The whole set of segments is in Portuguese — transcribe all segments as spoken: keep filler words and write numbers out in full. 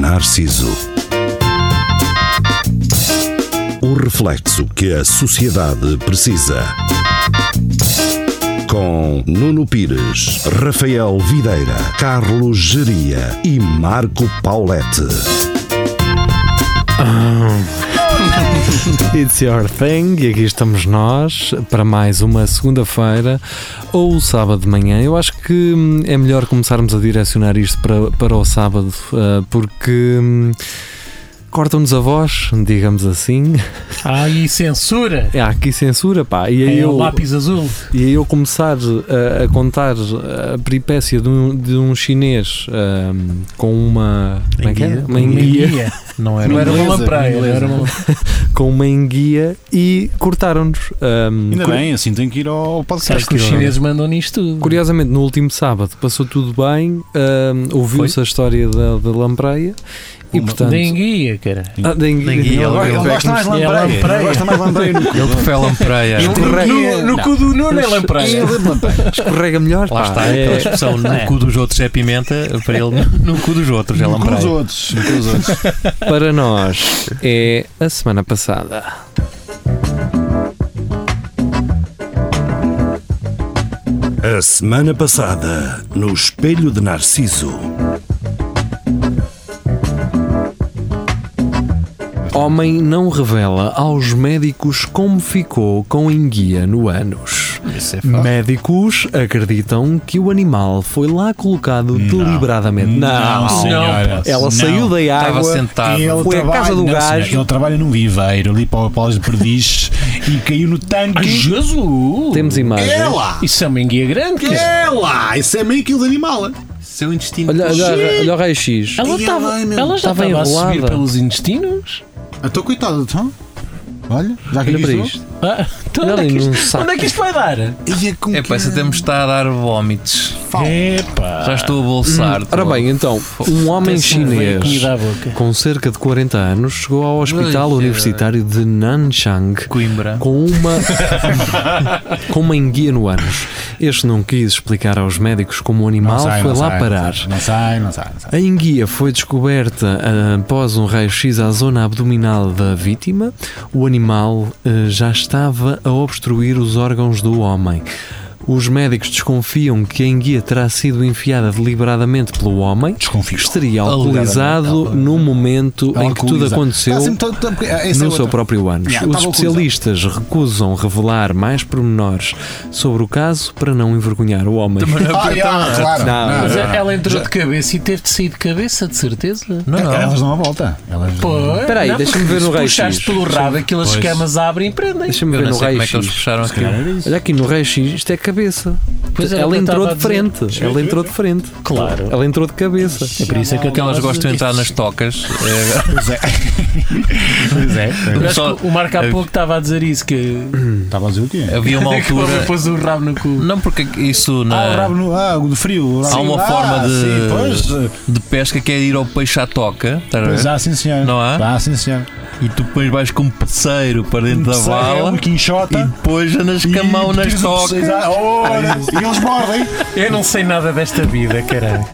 Narciso. O reflexo que a sociedade precisa. Com Nuno Pires, Rafael Videira, Carlos Geria e Marco Paulette. It's your thing, e aqui estamos nós para mais uma segunda-feira ou sábado de manhã. Eu acho que é melhor começarmos a direcionar isto para, para o sábado, porque hum, cortam-nos a voz, digamos assim. Ah, e censura! Há aqui censura, pá. E aí é eu, o lápis azul. E aí eu começar a, a contar a peripécia de um, de um chinês um, com uma... Como é que é? Uma enguia. Não era, não era uma lampreia, não era uma... com uma enguia e cortaram-nos. Um, Ainda cur... bem, assim tem que ir ao podcast. Acho que os chineses mandam nisto tudo. Curiosamente, no último sábado passou tudo bem, um, ouviu-se a história da, da lampreia. E, portanto, da enguia, cara. Ah, da enguia. Ele gosta mais lampreia. Ele gosta mais lampreia. Ele prefere lampreia. No, no cu do Nuno é lampreia. Escorrega melhor. Lá pá. está, é aquela expressão, no cu dos outros é pimenta, para ele no cu dos outros é lampreia. No cu dos outros. No cu dos outros. Para nós é a semana passada. A semana passada, no Espelho de Narciso. Homem não revela aos médicos como ficou com enguia no ânus. Isso é fácil. Médicos acreditam que o animal foi lá colocado deliberadamente. Não, Não, senhora. Ela Não. saiu da Estava água, sentado. Ele foi à trabalha- casa do não, gajo. senhor, ele trabalha num viveiro ali para o Palácio de Perdiz e caiu no tanque. Ai, Jesus! Temos imagens. É lá! Isso é uma enguia grande, cara. É lá! Isso é meio quilo de animal. Seu intestino. Olha, olha, olha o raio-x. Ela Ai, estava ai, meu. ela já Estava estava a subir enrolada. pelos intestinos? Estou coitado, então. Olha, já que Olha para isto. isto. Ah, então Olha onde, é ali que num isto, saco. onde é que isto vai dar? É pá, esse tempo está a dar vómitos. Epá. Já estou a bolsar. Hum, Ora bem, então, um homem Até-se-me veio chinês comida à boca. com cerca de quarenta anos chegou ao Hospital Ai, Universitário de Nanchang Coimbra. com uma com uma enguia no ânus. Este não quis explicar aos médicos como o animal Não sai, foi não lá sai, parar. Não sai, não sai, não sai. A enguia foi descoberta ah, após um raio-x à zona abdominal da vítima. O animal ah, já estava a obstruir os órgãos do homem. Os médicos desconfiam que a enguia terá sido enfiada deliberadamente pelo homem, Desconfio. que estaria alcoolizado Alegadamente. no momento em que tudo Alcoolizado. aconteceu Está sempre todo- todo- essa é no outra. seu próprio ânus. Yeah, Os estava especialistas recusam revelar mais pormenores sobre o caso para não envergonhar o homem. Ah, yeah, claro. Não, Não, Mas não. ela entrou de cabeça e teve de sair de cabeça, de certeza. Não, não. Elas dão a volta. Elas... Pô, Espera aí, não, deixa-me porque ver no se raio-x. puxares pelo rabo, aquelas Pois. escamas abrem e prendem. Deixa-me Eu ver não no sei como é que eles raio-x. puxaram Se calhar aquilo. era isso. Olha aqui no raio-x, isto é cabeça. Pois era o Ela que eu entrou estava de a dizer. frente. Ela entrou de frente. Claro. Ela entrou de cabeça. É por isso é que eu Que elas estava a gostam de dizer entrar nas isto. tocas. É, Pois é. Pois é. Eu acho Só- que o Marco há pouco estava a dizer isso, que Estava a dizer o quê? havia uma que o homem altura. pôs o rabo no cu. Não, porque isso Ah, o na, rabo no. Ah, o de frio. O rabo- há uma ah, forma de, Sim, pois. de pesca que é ir ao peixe à toca. Estás a ver? Pois há, sim, senhor. Não há? Ah, sim, senhor. E tu depois vais com um peceiro para dentro da É vala um quinchota. e depois andas com a mão nas tiras o tocas. peceiro. Ah, olha, e eles mordem. Eu não sei nada desta vida, caralho.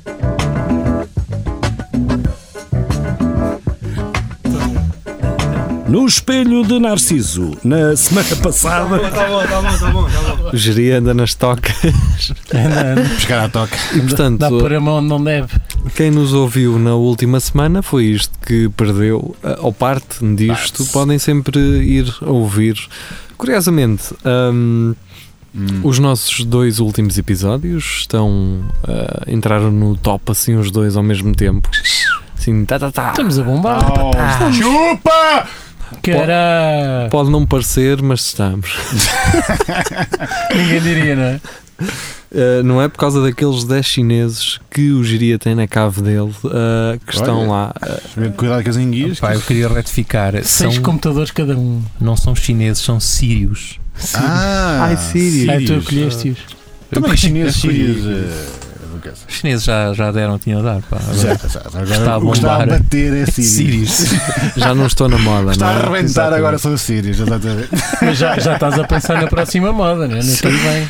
No Espelho de Narciso, na semana passada. O Geria anda nas tocas. Pescar à toca. E, portanto, Dá por a mão onde não deve. quem nos ouviu na última semana foi isto que perdeu, ah, ou parte disto, Parte. podem sempre ir a ouvir. Curiosamente, hum, Hum. os nossos dois últimos episódios estão ah, entraram no top assim os dois ao mesmo tempo. Assim, tá, tá, tá. Estamos a bombar. Oh, chupa! Caralho. Pode não parecer, mas estamos. Ninguém diria, não é? Uh, não é por causa daqueles dez chineses que o Geria tem na cave dele uh, que estão Olha. lá. Uh, Cuidado com as enguias. Pá, eu queria retificar. Seis São, computadores cada um. não são chineses, são sírios. Ah, Ai, sírios. Ai, tu acolheste-os. Também chineses, Eu sírios. colhi. eh, Os chineses já, já deram, tinham a dar. Pá. Já, Agora, já, agora está a o que está a bombar. bater é sírios. sírios. já não estou na moda, Está não é? a arrebentar Exatamente. agora são os sírios. Exatamente. Mas já, já estás a pensar na próxima moda, não é? Não sei bem.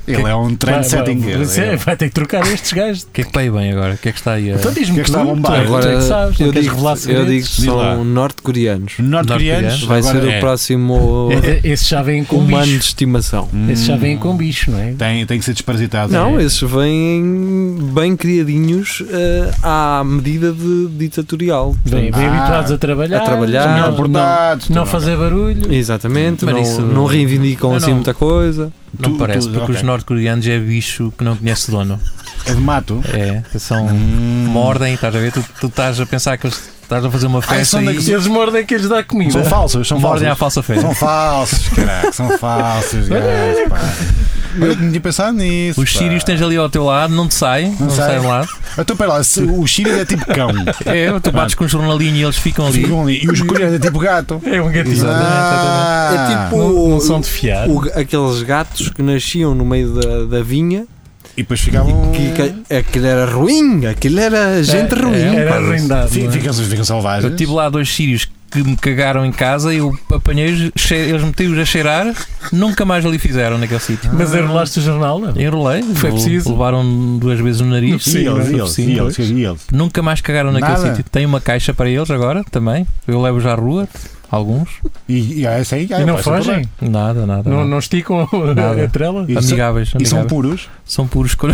Ele é um trend setting. Vai, vai, vai ter que trocar estes gajos. O que é que vai bem agora? O que é que está aí a... Então diz-me que é que está a tu, bombar? tu é que- Agora, tu é que sabes, não eu queres digo, revelar eu segredos? digo que Diz lá. são norte-coreanos. Norte-coreanos. Vai ser agora o é. próximo É, esses já vêm com humano de bicho. estimação. Esses já vêm Hum, com bicho, não é? Tem, tem que ser desparasitado. Não, é. esses vêm bem criadinhos eh, à medida de ditatorial. Bem, bem Ah, habituados a trabalhar. a trabalhar. não- Melhor não, portados. não tu- fazer barulho. Exatamente, Mas não, isso- não reivindicam Não, assim não. muita coisa. Não Tu- parece, tu- porque ok. os norte-coreanos é bicho que não conhece dono. É de mato. É, são... Hum. Mordem, estás a ver? Tu, tu estás a pensar que eles- estás a fazer uma festa são e daqueles- Se eles mordem que eles dão comida. São falsos, são mordem à falsos. falsa fé. São falsos, caraca, são falsos, gajos, pá. Eu não tinha pensado nisso. Os pá. sírios tens ali ao teu lado, não te saem, não, Não te sai. saem lá. Então, pera lá, se os sírios é tipo cão. É, tu bates com um jornalinho e eles ficam ali. Ficam ali. E os coreanos é tipo gato. É um gatinho. Ah, É tipo Não, não são de fiar. o- aqueles gatos que nasciam no meio da, da vinha E depois ficavam. e que, que aquilo era ruim, aquilo era gente É, ruim. Era pá. arrendado. Fi- não é? Ficam, ficam selvagens. Eu tive lá dois sírios que me cagaram em casa e eu apanhei-os, che- eles meti-os a cheirar, nunca mais ali fizeram naquele sítio. Mas enrolaste o jornal, não? Enrolei, Foi preciso? levaram duas vezes no nariz, E Sim, eles, não e foi eles, e possível. eles, e eles. nunca mais cagaram naquele Nada? sítio. Tenho uma caixa para eles agora também, eu levo-os à rua, alguns. E, e ah, esse aí, ah, E não pá, esse é fogem? Nada, nada. Não, nada. não esticam a, Nada. a trela? E são- Amigáveis, E são amigáveis. puros. São puros cor...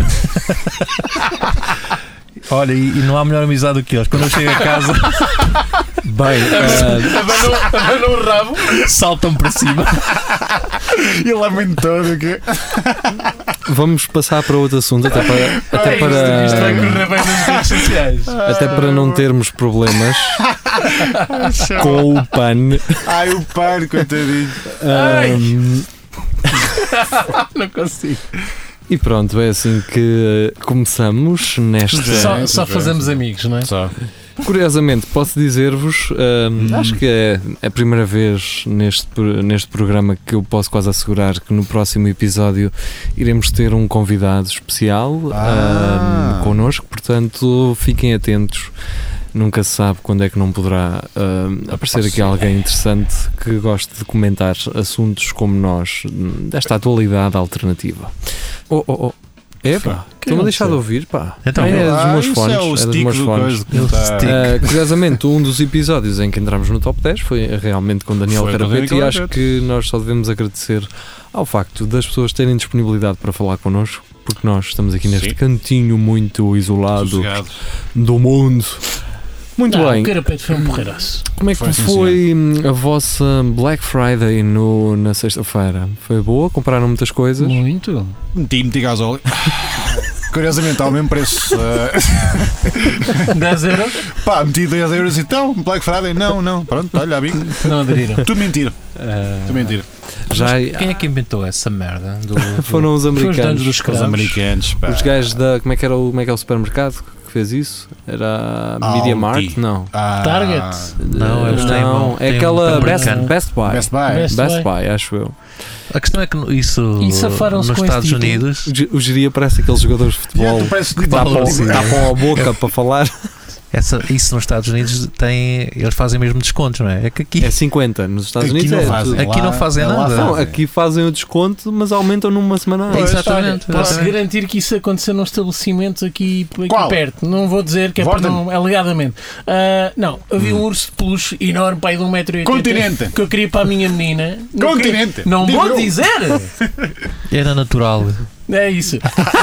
Olha, e, e não há melhor amizade do que eles. Quando eu chego a casa, Bem, ah, Abanam o rabo. saltam para cima. E lamentou que. vamos passar para outro assunto, até para, até Isto- Isto vai para, correr bem nas redes sociais. até para não termos problemas com o PAN. Ai, o pai, coitadinho. Ahm, Não consigo. e pronto, é assim que começamos nesta. Só, só fazemos amigos, não é? Só. Curiosamente, posso dizer-vos, hum, acho que é a primeira vez neste, pro- neste programa que eu posso quase assegurar que no próximo episódio iremos ter um convidado especial Ah. hum, connosco, portanto fiquem atentos. Nunca se sabe quando é que não poderá hum, aparecer aqui alguém interessante que goste de comentar assuntos como nós, hum, desta atualidade alternativa. Oh, oh, oh. Epá, estou-me a deixar de ouvir, pá. Então, é dos Ah, meus isso fones. é o é dos stick meus do fones. coisa que Eu tá- stick. Uh, curiosamente, um dos episódios em que entramos no top dez foi realmente com Daniel Foi com Carapeto Daniel e acho Carapeto. que nós só devemos agradecer ao facto das pessoas terem disponibilidade para falar connosco, porque nós estamos aqui neste Sim. cantinho muito isolado Sossegado. do mundo. Muito Não, bem, o Carapeto foi um porreiraço. como é que Foi, sim, foi hum, a vossa Black Friday no, na sexta-feira? Foi boa? Compraram muitas coisas? Muito. Meti, meti gasóleo. Curiosamente, ao mesmo preço. eh, dez euros? pá, meti dez euros e então, Black Friday, não, não. Pronto, olha, amigo. Não aderiram. Tudo mentira, Uh, tudo mentira. já Quem é que inventou essa merda? Do, do- foram os Foi os danos americanos. dos Os escravos. americanos, pá. Os gajos da. Como é que era o, como é que é o supermercado que fez isso? Era Aldi. Media Mart? Não. Ah, Target. Não, eles têm não, um- é têm aquela um Best, americano. Best Buy. Best Buy. Best Best Buy. Buy, acho eu. A questão é que isso E safaram-se nos com Estados esse título. Unidos O ge- O geria parece aqueles jogadores de futebol Yeah, tu parece que que tapam, assim. tapam a boca para falar. essa, isso nos Estados Unidos tem, eles fazem mesmo descontos, não é? É que aqui, É cinquenta, nos Estados Aqui Unidos não é fazem. tudo. aqui não Lá- fazem é lá nada. Não, fazem. aqui fazem o desconto, mas aumentam numa semana antes. Pois, Exatamente. Posso exatamente. garantir que isso aconteceu num estabelecimento aqui, aqui Qual? perto. Não vou dizer que é para Vorten? não, alegadamente. Ah, não, havia um urso de peluche enorme, pai de um metro e oitenta Continente. que eu queria para a minha menina. Não Continente. queria- Não Digo vou eu. dizer! Era natural. É isso.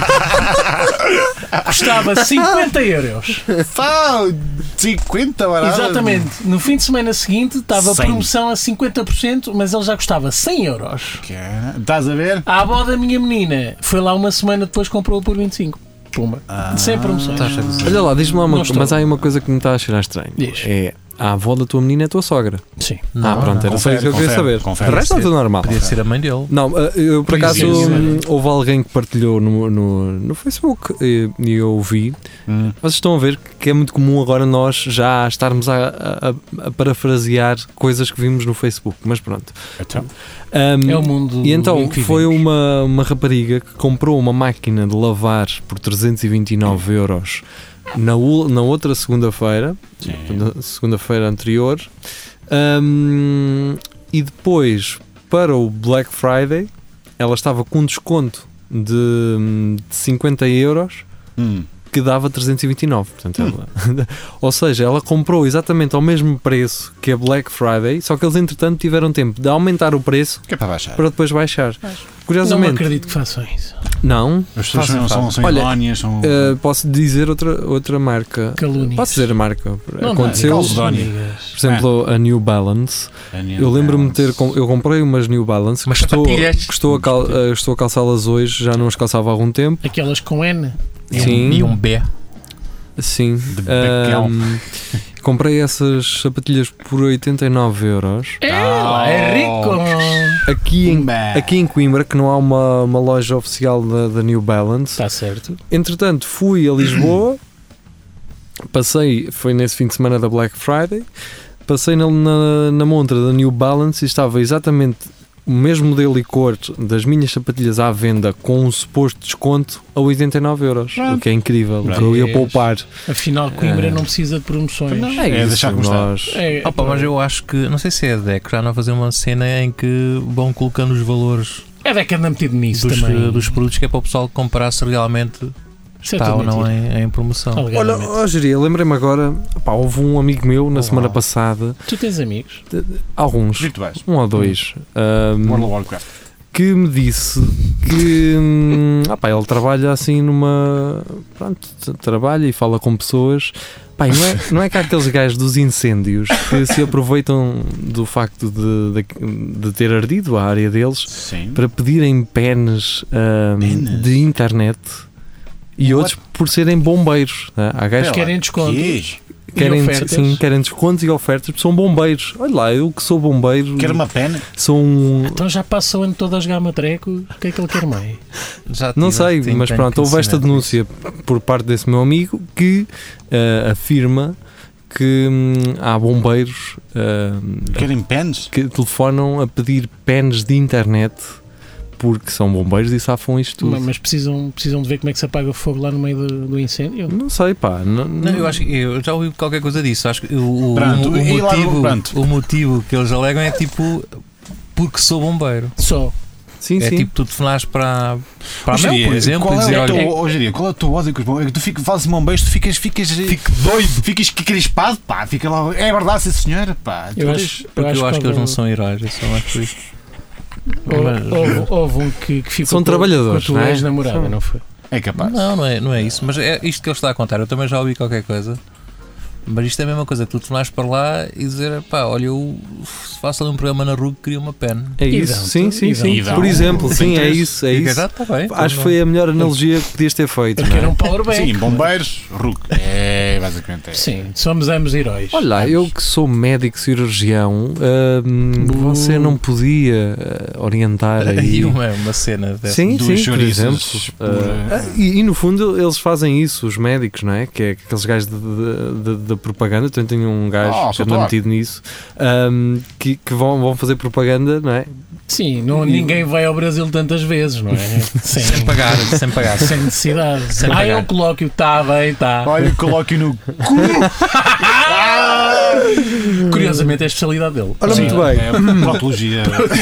Custava cinquenta euros. Pá, cinquenta barato. Exatamente. No fim de semana seguinte estava a cem. promoção a cinquenta por cento, mas ele já custava cem euros. Cara, estás a ver? A avó da minha menina foi lá uma semana depois, comprou por vinte e cinco. Pumba. Sem promoções. Estás a dizer. Olha lá, diz-me lá uma Não coisa, estou. mas há aí uma coisa que me está a cheirar estranho. Diz. É a avó da tua menina é a tua sogra. Sim. ah, pronto, era só confere, isso que eu queria confere, saber. confere. O resto está tudo normal. Podia ser a mãe dele. Não, eh, eu por Pois acaso é. hum, houve alguém que partilhou no, no, no Facebook e, e eu vi. Hum. Vocês estão a ver que é muito comum agora nós já estarmos a, a- a parafrasear coisas que vimos no Facebook, mas pronto. Então, Hum, É o mundo. e então em que foi vivemos. uma, uma rapariga que comprou uma máquina de lavar por trezentos e vinte e nove euros na, ul- na outra segunda-feira, na segunda-feira anterior, hum, e depois para o Black Friday ela estava com desconto de, de cinquenta euros Hum. que dava trezentos e vinte e nove. Portanto, ela, ou seja, ela comprou exatamente ao mesmo preço que a Black Friday, só que eles entretanto tiveram tempo de aumentar o preço Que é para baixar. para depois baixar. Não Curiosamente, acredito que façam isso. não. As pessoas Fazem, são, são, são Olha, idóneas, são. Uh, posso dizer outra, outra marca. Calúnias. Posso dizer a marca? Não, Aconteceu, não, por Calcedónia. amigas. exemplo, a New Balance. Eu lembro-me de ter. com- Eu comprei umas New Balance Umas que estou, sapatilhas. que estou, a cal, uh, estou a calçá-las hoje, já não as calçava há algum tempo. Aquelas com N. E um- Sim. E um B. Sim. Beckel. Um, comprei essas sapatilhas por oitenta e nove euros. É, lá, é rico. Aqui em, Pumba. aqui em Coimbra, que não há uma, uma loja oficial da, da New Balance. Está certo. Entretanto, fui a Lisboa, passei, foi nesse fim de semana da Black Friday, passei na, na, na montra da New Balance e estava exatamente o mesmo modelo e cor das minhas sapatilhas à venda com um suposto desconto a oitenta e nove euros, o que é incrível, o que eu ia poupar. Afinal, Coimbra É. não precisa de promoções. Não. É, É isso, deixar como está. nós... É, Opa, mas eu acho que, não sei se é a D E C, já não a fazer uma cena em que vão colocando os valores é da que anda metido nisso dos, também. dos produtos, que é para o pessoal comparar se realmente Isso é está tudo ou não mentira. em, em promoção. Olha, Alegadamente. oh, Geria, lembrei-me agora, pá, houve um amigo meu na Olá. semana passada, Tu tens amigos? alguns, Virtuais. um ou dois, ahm, World of Warcraft. que me disse que hum, ah, pá, ele trabalha assim numa. Pronto, t- trabalha e fala com pessoas. Pá, e não, é, não é que há aqueles gajos dos incêndios que se aproveitam do facto de, de, de ter ardido a área deles Sim. para pedirem penes, hum, Penes? de internet e What? outros por serem bombeiros. Né? Há gajos Espera. querem descontos. Que? E querem, ofertas? sim, querem descontos e ofertas, porque são bombeiros. Olha lá, eu que sou bombeiro, Quer uma pena? sou um. Então já passou em todas as gama trecos. O que é que ele quer mais? Já Não tive- sei, tenho- mas tenho pronto, houve esta conhecimento denúncia por parte desse meu amigo que eh, afirma que hum, há bombeiros hum, Querem penas? que telefonam a pedir pens de internet porque são bombeiros e safam isto tudo. Mas, mas precisam, precisam de ver como é que se apaga fogo lá no meio do, do incêndio? Não sei, pá. Não, Não, eu acho que eu já ouvi qualquer coisa disso. Acho que o, o, Pronto, o, e lá- motivo, pronto. o motivo que eles alegam é tipo porque sou bombeiro. Só. Sim, É sim. tipo tu telefonares para, para a Hoje Mel, em dia, por exemplo, qual e é dizer: o teu, olha, hoje em dia, qual é o teu ódio com os bombeiros? É que tu fico, fazes bombeiros, tu ficas, ficas fico doido. ficas crispado, pá, fica lá, é verdade, sim senhor, pá. Eu Tu acho, és- Porque eu acho que houve- eles não são heróis, é só mais por isso. houve- Mas- houve, houve um que, que ficou São com- trabalhadores, com a não tua é? ex-namorada, São. não foi? É capaz. Não, não é, não é isso. Mas é isto que ele está a contar. Eu também já ouvi qualquer coisa. Mas isto é a mesma coisa. Tu telefonares para lá e dizer: pá, olha, eu faço ali um programa na R U C, queria uma pen. É E isso, dão-te, sim, sim, e sim. dão-te. Por exemplo, Sem sim, é interesse. isso, é E isso. já está bem. Acho que foi a melhor analogia que podias ter feito. Porque não é? era um powerbank. Sim, bombeiros, R U C. É, basicamente é. Sim, somos ambos heróis. Olha lá, eu que sou médico cirurgião, hum, Bu. você não podia eh, orientar aí. Aí uma, uma cena dessa. Sim, Duas sim, por chouriças exemplo. por, Ah, eh, ah, e, e no fundo eles fazem isso, os médicos, não é? Que é aqueles gajos de, de, de- de propaganda. Então tenho um gajo Ah, que sou anda claro. metido nisso, ahm, que, que vão, vão fazer propaganda, não é? Sim, não, ninguém vai ao Brasil tantas vezes, não é? Sem, Sem pagar, sem pagar. sem necessidade. Sem ah, pagar. é um colóquio, está bem, está. Olha, coloque no cu. Curiosamente é a especialidade dele. Olha, Sim. muito bem. É proctologia.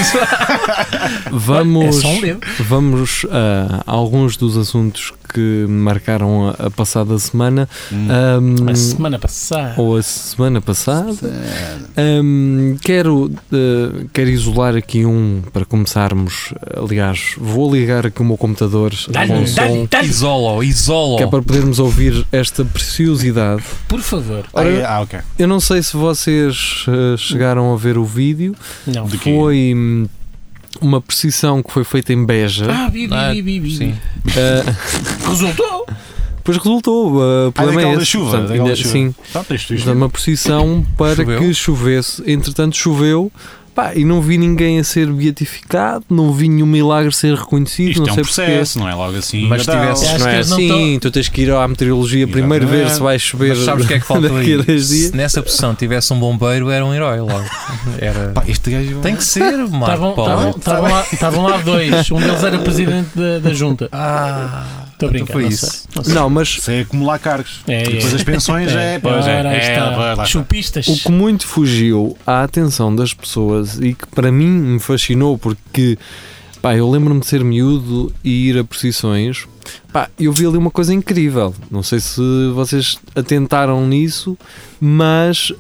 Vamos, É só um dedo. vamos a alguns dos assuntos que marcaram a, a passada semana. Hum. Ahm, A semana passada. ou a semana passada. Hum, quero, eh, quero isolar aqui um para começarmos. Aliás, vou ligar aqui o meu computador Dá-lhe, com dá-lhe, som, dá-lhe. Isolo, isolo. que é para podermos ouvir esta preciosidade. Por favor. Ah, é- ah, ok. Eu não sei se vocês eh, chegaram a ver o vídeo. Não. De quê? Foi hum, uma precisão que foi feita em Beja. Ah, vi, vi, Ah, vi, vi, vi. sim. Eh, Resultou. Pois resultou. eh, o problema daquela é da esse. chuva, Portanto, daquela ainda- da chuva. sim. Pronto, isto, isto. Portanto, uma precisão para Choveu? que chovesse. Entretanto, choveu. Pá, e não vi ninguém a ser beatificado, não vi nenhum milagre ser reconhecido. Isto não é um sei processo, não é logo assim. Mas Natal. tivesse- Acho Não que é eles não assim, tu tens que ir à meteorologia primeiro ver Exatamente. se vai chover Mas sabes o que é que falta daqui a aí? dois dias. Se nessa posição tivesse um bombeiro, era um herói logo. Era... Pá, este gajo. Tem que ser, Marco Estavam Paulo. estavam- estavam lá, estavam lá dois. Um deles era presidente da, da junta. Ah, Estou a brincar. foi não isso. sei, não sei. Não, mas Isso é acumular cargos. É, E depois é. as pensões é. Pois é. Ora, aí é, está. pois, lá está. Chupistas. o que muito fugiu à atenção das pessoas e que para mim me fascinou porque Pá, eu lembro-me de ser miúdo e ir a procissões. Pá, eu vi ali uma coisa incrível. Não sei se vocês atentaram nisso, mas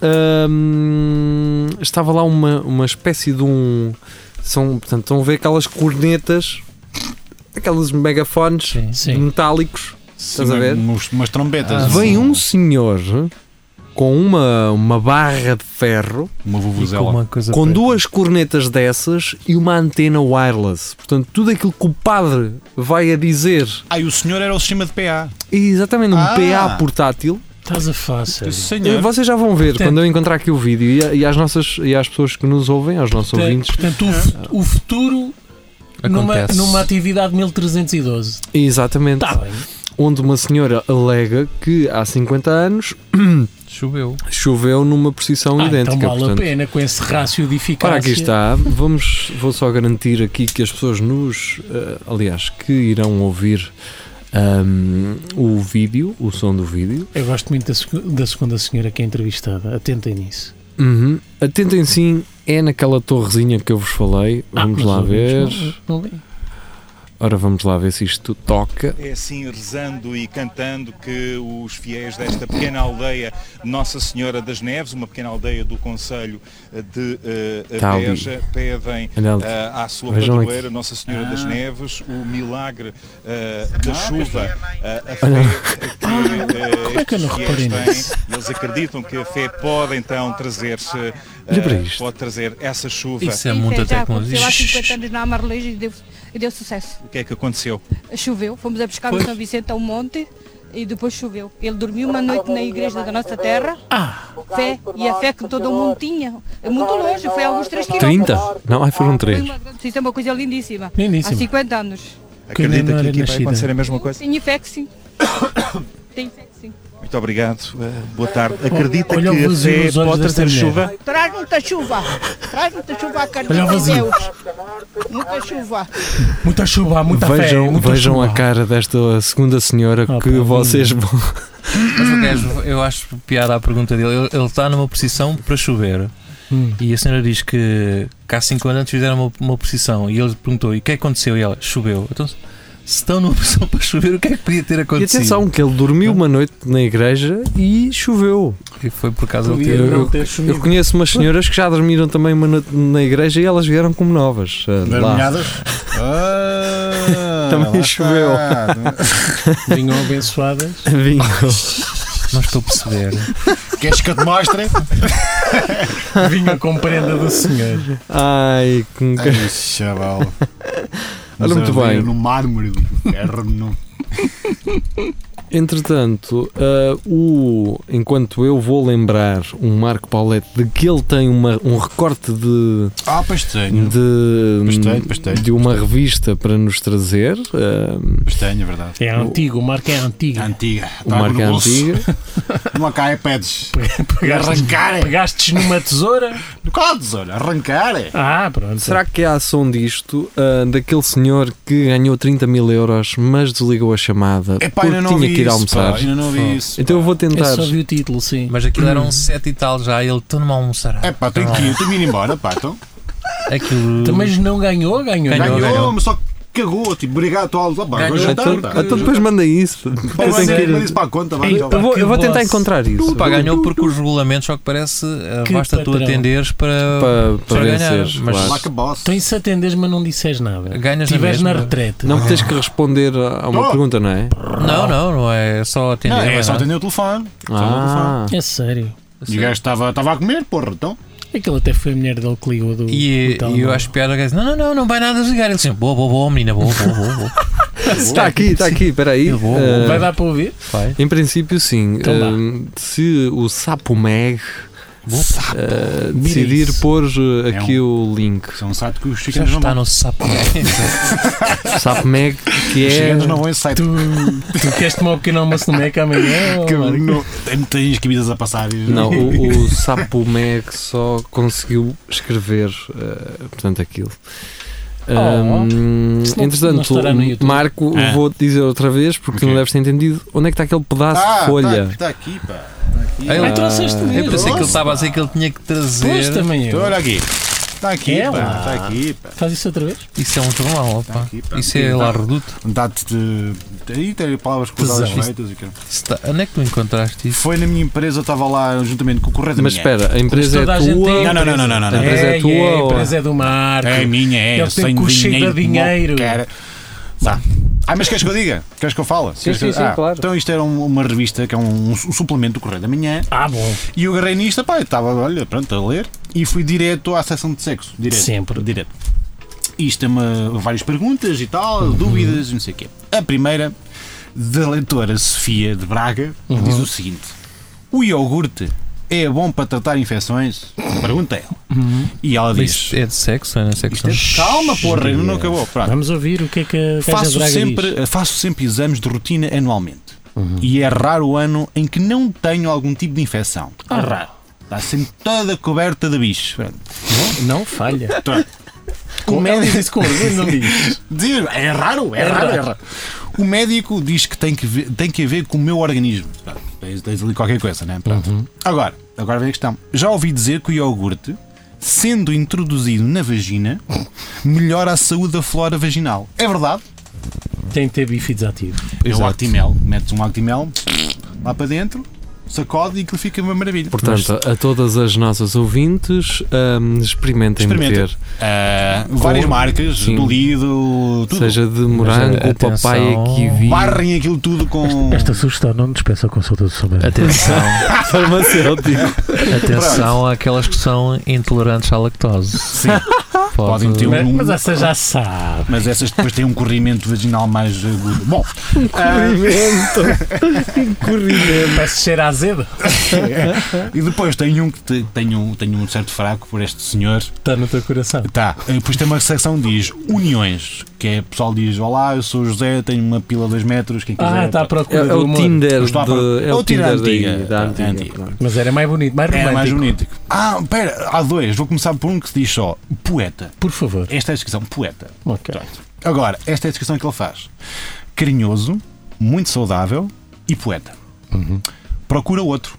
hum, estava lá uma, uma espécie de um... São, portanto, estão a ver aquelas cornetas, aqueles megafones Sim. Sim. metálicos. Estás a ver? Umas, umas trombetas. Ah, Vem um senhor com uma, uma barra de ferro, Uma E com vuvuzela. uma coisa com preta. duas cornetas dessas e uma antena wireless. Portanto, tudo aquilo que o padre vai a dizer, Ah, e o senhor era o sistema de P A. exatamente um Ah. P A portátil. Estás a fácil. Esse senhor. Vocês já vão ver Portanto- quando eu encontrar aqui o vídeo e, a- e às nossas e às pessoas que nos ouvem, aos nossos ouvintes. Portanto, o, fu- o futuro numa, Acontece. numa atividade mil trezentos e doze. Exatamente. Está bem. Onde uma senhora alega que há cinquenta anos Choveu. choveu numa precisão Ah, idêntica. então vale portanto, a pena com esse rácio de eficácia. ora, aqui está. Vamos, vou só garantir aqui que as pessoas nos, eh, aliás, que irão ouvir ahm, o vídeo, o som do vídeo. Eu gosto muito da, seg- da segunda senhora que é entrevistada. Atentem nisso. Uhum. Atentem sim, é naquela torrezinha que eu vos falei. Vamos Ah, mas lá ouvintes ver. Não, não vem. Ora, vamos lá ver se isto toca. É assim, rezando e cantando, que os fiéis desta pequena aldeia Nossa Senhora das Neves, uma pequena aldeia do concelho de uh, Tá ali. Beja, pedem Olha, uh, à sua vejam padroeira, Nossa Senhora das Neves, o milagre uh, da chuva, uh, a fé Olha. que uh, como é que eu não estes reparei fiéis nisso? têm. Eles acreditam que a fé pode então trazer-se, uh, Olha para isto. pode trazer essa chuva. Isso é Isso muita já aconteceu tecnologia. há cinquenta anos na Amarleja e deu, e deu sucesso. O que é que aconteceu? Choveu, fomos a buscar no São Vicente a um monte e depois choveu. Ele dormiu uma noite na igreja da nossa terra, Ah, fé, e a fé que todo o mundo tinha. É muito longe, foi alguns três quilómetros. trinta? Não, ai, foram Foi três. uma grande- Isso é uma coisa lindíssima. Há lindíssimo. cinquenta anos. Que ainda Acredita não que era aqui vai nascida. acontecer a mesma coisa? Tenho fé que sim. Tenho fé que sim. Muito obrigado, uh, boa tarde. Acredita Olha o que a vazio fé nos olhos pode desta trazer mulher. chuva? Traz muita chuva. Traz muita chuva, acredita Olha o em vazio. Deus. Muita chuva. muita chuva, muita vejam fé. Muita vejam chuva. a cara desta segunda senhora Ah, que pá, vocês lindo. vão. Mas o gajo, eu acho piada a pergunta dele. Ele, ele está numa posição para chover. Hum. E a senhora diz que, que há cinco anos fizeram uma, uma posição. E ele perguntou: e o que é que aconteceu? E ela: choveu. Então, se estão numa posição para chover, o que é que podia ter E acontecido? atenção, que ele dormiu uma noite na igreja e choveu. E foi por causa Podia dele ter. não Eu- ter Eu chovido. conheço umas senhoras que já dormiram também uma noite na igreja e elas vieram como novas. ah, lá. Vermelhadas? Ah, Também lá choveu. está. Vinham abençoadas. Vinho. Não estou a perceber. Queres que eu te mostre? Vinha com prenda do senhor. Ai, que Ai, chaval. Olha, muito Mas a ver bem. No mármore do ferro, no... Entretanto, ah, o, enquanto eu vou lembrar um Marco Paulette de que ele tem uma, um recorte de, Ah, pastanho. de, Pasteio, pasteio. de uma revista para nos trazer. ah, Pastanho, é verdade. É antigo, o marco é antigo. A antiga. o Trago Marco no é bolso. antiga. Não há cá iPads. Pegaste, Arrancar. pegastes numa tesoura. No caso, olha, arrancar. Ah, pronto. Será que é a ação disto ah, daquele senhor que ganhou trinta mil euros, mas desligou a chamada Epá, porque ainda não tinha vi que ir isso, almoçar? pá, ainda não vi Oh. isso. Então eu vou Eu tentar. só vi o título, sim. Mas aquilo era um sete e tal já. Ele: estou numa almoçar. É pá, tenho que ir, tenho que ir embora, pá, então. Aquilo. Mas não ganhou, ganhou. Ganhou, Ganhou, ganhou. mas só cagou, tipo, obrigado, estou a pá, Ganhou, vou jantar, Então, pá. então depois manda isso. Pá, Eu tenho que ir- manda isso para a conta, vai, Ei, já pá, Eu vai. vou, eu vou que tentar boss. encontrar isso. Pá, ganhou porque os regulamentos, só que parece, eh, Que basta tu patrão. atenderes para, Para, para para ganhar. vencer. Mas claro. Lá que boss. Então, e se atendes, mas não disseres nada? ganhas na Estiveres na mesma. retrete. Não tens que responder a uma Oh. pergunta, não é? Não, não, não é só atender. Não, é mas só não. atender o telefone. Só atender o Ah, É sério. E o gajo estava estava a comer, porra, então. Aquilo até foi a mulher dele que ligou do. E, do e eu acho piada, o gajo: não, não, não, não vai nada desligar. Ele assim: boa, boa, boa, menina, boa, boa, boa, boa. está aqui, está aqui, espera aí. Eu vou, vou. Ah, Vai dar para ouvir? Vai. Em princípio, sim. Então vá. Ah, se o Sapo Mag Vou. ah, Mira decidir isso. pôr ah, É aqui o link. Isso é um site que os Já chicanos não está vão. no sapo. Sapo Mag, que Os é. chicanos não vão a esse site. Tu, tu queres tomar um pequeno almoço no Meca amanhã? Que ou, Marco? não- Tem muitas cabidas a passar. e- Não, o, o Sapo Mag só conseguiu escrever, ah, portanto, aquilo. Ahm, Isso não- não entretanto, estará no YouTube. Marco, Ah. vou dizer outra vez porque Ok. não deves ter entendido onde é que está aquele pedaço Ah, de folha. Está aqui, pá. Está aqui. Ai, Ai, trouxeste Ah, Eu mesmo. pensei que ele estava a dizer que ele tinha que Pois trazer. também Então, eu. olha aqui. Está aqui, É pá. lá. Está aqui, pá. Faz isso outra vez? Isso é um jornal, opa. aqui, pá. Isso é Tá. lá reduto. Dá-te de. Aí tem palavras cruzadas Tesão. feitas e caramba. Isso tá- Onde é que tu encontraste isso? Foi na minha empresa, eu estava lá juntamente com o Correio da Mas Manhã. espera, a empresa Toda é a gente tua? tem Não, não, não, não, não, não. A empresa é tua a ou- empresa é do Marco. É minha, é. Ele eu tem tenho cocheiro dinheiro de como dinheiro. quero. Tá. Ah, mas queres que eu diga? Queres que eu fale? Sim, Queres sim, que- sim, ah, claro. Então isto era um- uma revista que é um, um suplemento do Correio da Manhã. Ah, bom. E eu agarrei nisto, pá, eu estava, olha, pronto, a ler. E fui direto à secção de sexo. Direto. Sempre. Direto. Isto tem várias perguntas e tal, Uhum. dúvidas, não sei o quê. A primeira, da leitora Sofia de Braga, Uhum. diz o seguinte: o iogurte é bom para tratar infecções? Pergunta ela. Uhum. E ela Mas diz: isto é de sexo, é na isto secção? é de calma, porra, ainda não acabou. Pronto. Vamos ouvir o que é que a Gaja Faço Braga diz. sempre, faço sempre exames de rotina anualmente. Uhum. E é raro o ano em que não tenho algum tipo de infecção. É Ah. raro. Está sempre toda coberta de bicho. Pronto. Não, não falha. Pronto. O Ela médico disse com orgulho, não diz. diz, é raro, é, É raro, raro. é raro. O médico diz que tem que ver, tem que ver com o meu organismo. Pronto, tens, tens ali qualquer coisa, né? Pronto. Uhum. Agora, agora vem a questão. Já ouvi dizer que o iogurte, sendo introduzido na vagina, melhora a saúde da flora vaginal. É verdade? Tem que ter bifídeos ativos. É o Exato. Actimel. Metes um Actimel lá para dentro, sacode e aquilo fica uma maravilha. Portanto, a todas as nossas ouvintes, hum, experimentem Experimenta. meter, Ah, várias marcas, Sim. do Lido, tudo. seja de morango, atenção. papaya, kiwi, Barrem aquilo tudo com. Esta sugestão não dispensa a consulta do seu médico. Atenção, farmacêutico. atenção àquelas que são intolerantes à lactose. Sim. Pode- Podem ter Mas, um. mas essa já sabe. Mas essas depois têm um corrimento vaginal mais agudo. Bom, Corrimento. Parece cheiro a azedo. e depois tem um que te- tem um, tem um certo fraco por este senhor. Está no teu coração. Tá, e depois tem uma secção que diz uniões, que é o pessoal diz: olá, eu sou o José, tenho uma pila de dois metros, quem quiser. Ah, está à É, procura é do o amor. Tinder, Eu estou à de, procura- é o o Tinder Tinder daí, antiga, da tá, antiga. antiga. pronto. Mas era mais bonito, mais Era romântico. mais bonito. Ah, pera, há dois. Vou começar por um que se diz só poeta. Por favor. Esta é a descrição, poeta. Ok. Agora, esta é a descrição que ele faz: carinhoso, muito saudável e poeta. Procura outro.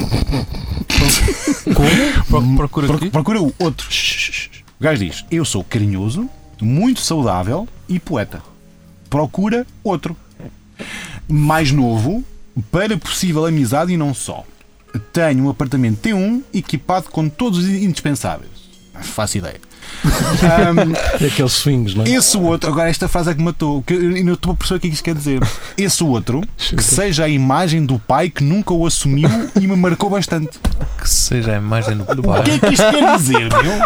Pro- Procura Pro- aqui. procura o outro. O gajo diz: eu sou carinhoso, muito saudável e poeta. Procura outro. Mais novo, para possível amizade e não só. Tenho um apartamento T um equipado com todos os indispensáveis. Faço ideia. Ahm, Daqueles swings, não é? esse outro, agora esta frase é que matou, que eu não estou a perceber o que é que isto quer dizer. Esse outro, que seja a imagem do pai que nunca o assumiu e me marcou bastante. Que seja a imagem do O que pai. é que isto quer dizer,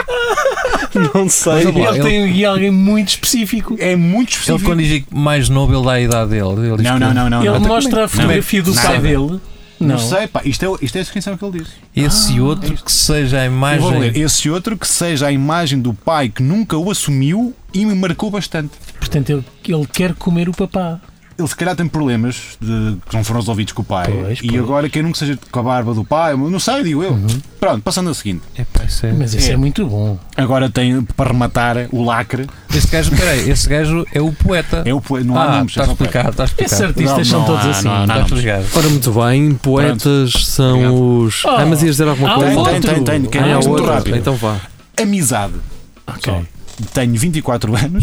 meu? Não sei. Mas, Ele, olha lá, ele- tem aqui alguém muito específico. É muito Ele, específico. quando diz mais novo, ele dá a idade dele. Ele diz Não, que- não, não, não. Ele não. mostra a fotografia do Não. pai dele. Não sei, pá, isto é, isto é a descrição que ele disse. Esse outro que seja a Eu vou imagem. ler. Esse outro que seja a imagem do pai que nunca o assumiu e me marcou bastante. Portanto, ele, ele quer comer o papá. Ele se calhar tem problemas de, que não foram resolvidos com o pai. Pois, e pois. agora quer um que seja com a barba do pai, não sei, digo eu. Pronto, passando ao seguinte. Epá, isso é- Mas isso é, É. muito bom. Agora tem, para rematar, o lacre. Esse gajo, peraí, esse gajo é o poeta. É o poe- não há ah, nomes, está é só explicado, está Esses explicado. artistas Não, são não todos há, assim. não há, não há. Está explicado. Ora, muito bem, poetas são Obrigado. os. Oh, ah, mas ias dizer alguma há coisa? outro. Tem, tem, tem. Ah, Querem Ah, muito outro. rápido. Então vá. Amizade. Ok. Só. Tenho vinte e quatro anos.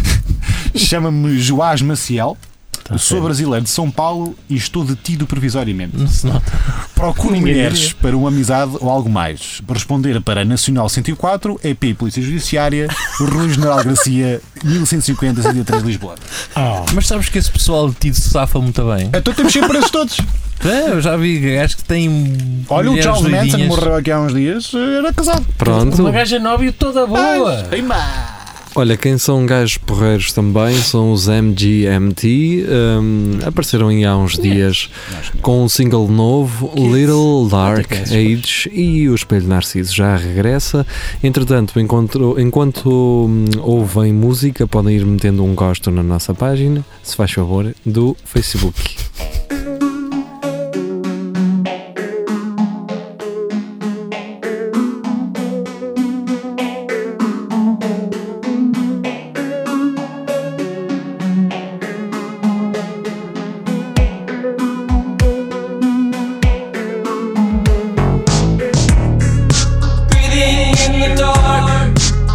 Chama-me Joás Maciel. Tá Sou certo. brasileiro de São Paulo e estou detido provisoriamente. Não se nota. Procuro Ninguém mulheres diria. para uma amizade ou algo mais. Para responder para Nacional cento e quatro, E P Polícia Judiciária, Rua General Gracia, mil cento e cinquenta, cento e três, Lisboa. Ah, Mas sabes que esse pessoal detido se safa muito bem? Então temos sempre esses todos. É, eu já vi gajos que têm. Olha, o mulheres Charles Manson, que doidinhas. morreu aqui há uns dias, era casado. Pronto. uma gaja nova e toda boa. Olha, quem são gajos porreiros também são os M G M T. hum, apareceram aí há uns dias com um single novo, Little Dark Age, e o Espelho Narciso já regressa. Entretanto, enquanto, enquanto hum, ouvem música, podem ir metendo um gosto na nossa página, se faz favor, do Facebook. Breathing in the dark,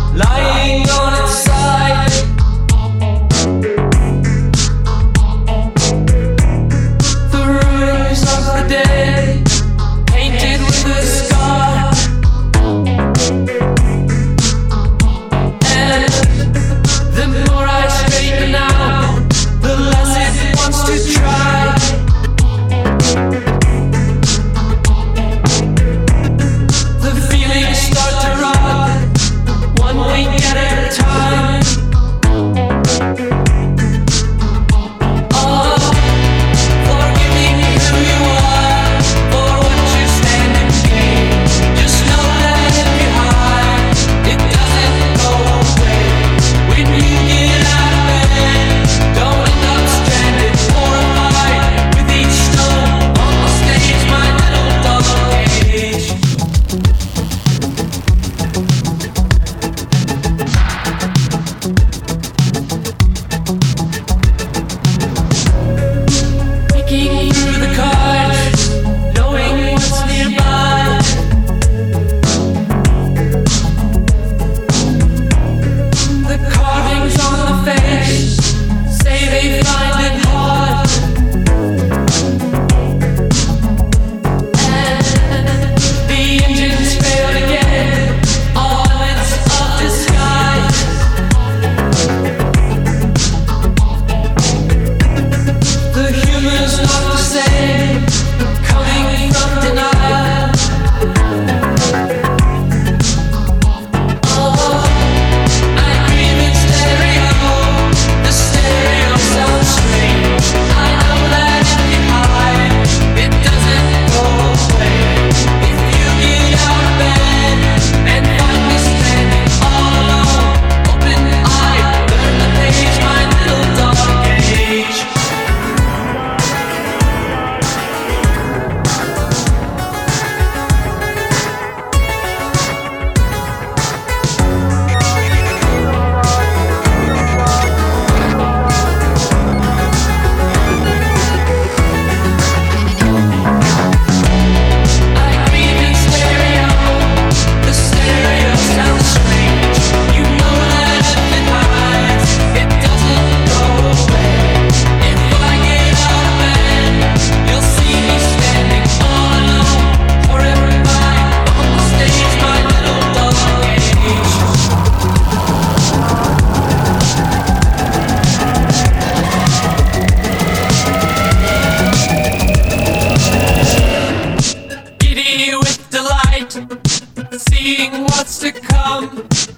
what's to come.